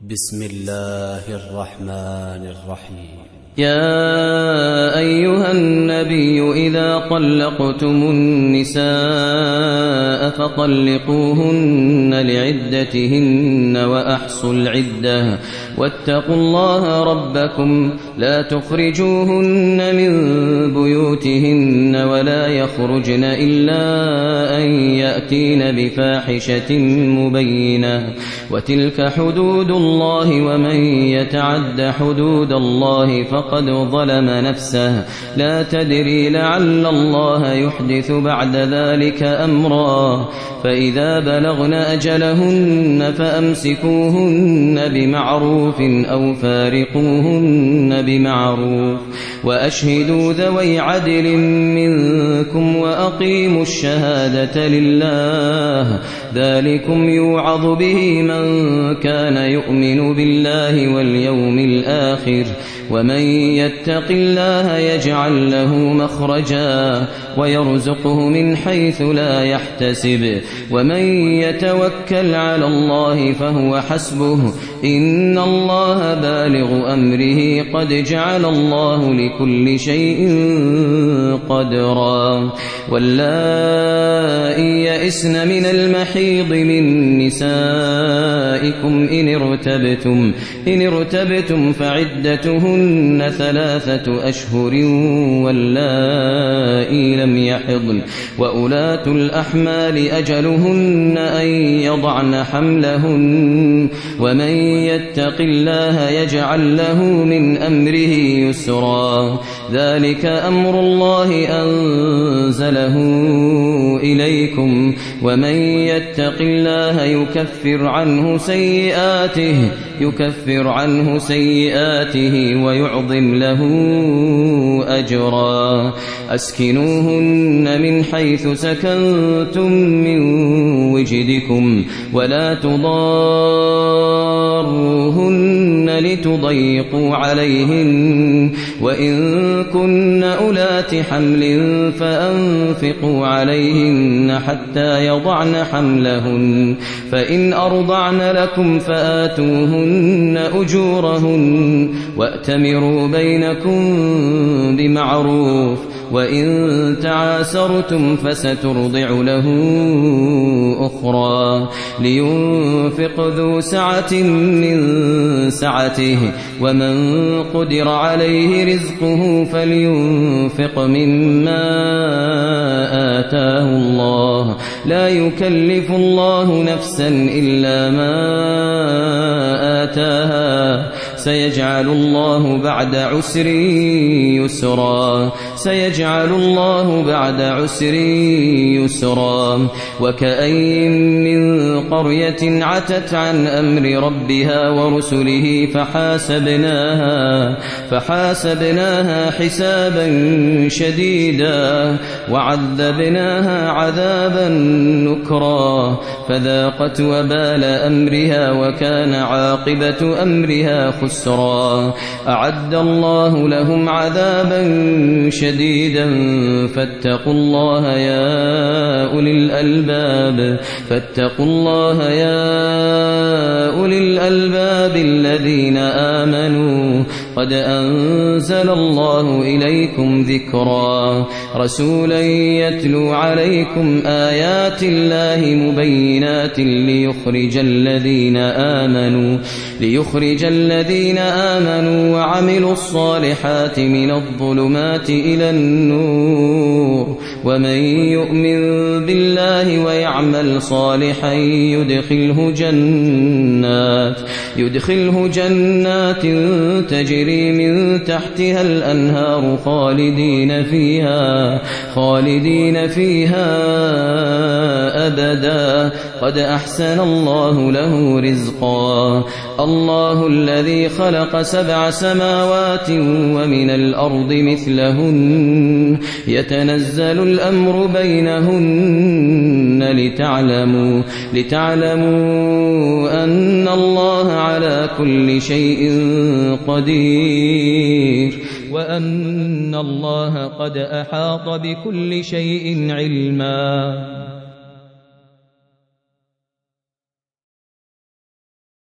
بسم الله الرحمن الرحيم. يا أيها النبي إذا طلقتم النساء فطلقوهن لعدتهن وأحصوا العدة واتقوا الله ربكم لا تخرجوهن من بيوتهن ولا يخرجن إلا أن يأتين بفاحشة مبينة وتلك حدود الله ومن يتعد حدود الله فقد ظلم نفسه لا تدري لعل الله يحدث بعد ذلك أمرا فإذا بلغن أجلهن فأمسكوهن بمعروف أو فارقوهن بمعروف وأشهدوا ذوي عدل منكم وأقيموا الشهادة لله ذلكم يوعظ به من كان يؤمن بالله واليوم الآخر ومن يتق الله يجعل له مخرجا ويرزقه من حيث لا يحتسب ومن يتوكل على الله فهو حسبه إن الله بالغ أمره قد جعل الله لكل شيء قدرا واللائي يئسن من المحيض من نسائكم إن ارتبتم فعدتهن 3 أشهر واللائي لم يحضن وأولاة الأحمال أجلهن أن يضعن حملهن ومن يتق الله يجعل له من أمره يسرا ذلك أمر الله أنزله إليكم ومن يتق الله يكفر عنه سيئاته ويعظم له أجرا أسكنوهن من حيث سكنتم من وجدكم ولا تضاروهن لتضيقوا عليهن وإن كن أولات حمل فأنفقوا عليهن حتى يضعن حملهن فإن أرضعن لكم فآتوهن أجورهن وأتمروا بينكم بمعروف وإن تعاسرتم فسترضع له أخرى لينفق ذو سعة من سعته ومن قدر عليه رزقه فلينفق مما آتاه الله لا يكلف الله نفسا إلا ما آتاها سيجعل الله بعد عسر يسرا وكأين من قرية عتت عن أمر ربها ورسله فحاسبناها حسابا شديدا وعذبناها عذابا نكرا فذاقت وبال أمرها وكان عاقبة أمرها خسرا أعد الله لهم عذابا شديدا فاتقوا الله يا أولي الألباب الذين آمنوا قد أنزل الله إليكم ذكرا رسولا يتلو عليكم آيات الله مبينات ليخرج الذين آمنوا وعملوا الصالحات من الظلمات إلى النور ومن يؤمن بالله ويعمل صالحا يدخله جنات تجري من تحتها الأنهار خالدين فيها أبدا قد أحسن الله له رزقا الله الذي خلق 7 سماوات ومن الأرض مثلهن يتنزل الأمر بينهن لتعلموا أن الله على كل شيء قدير وأن الله قد أحاط بكل شيء علما.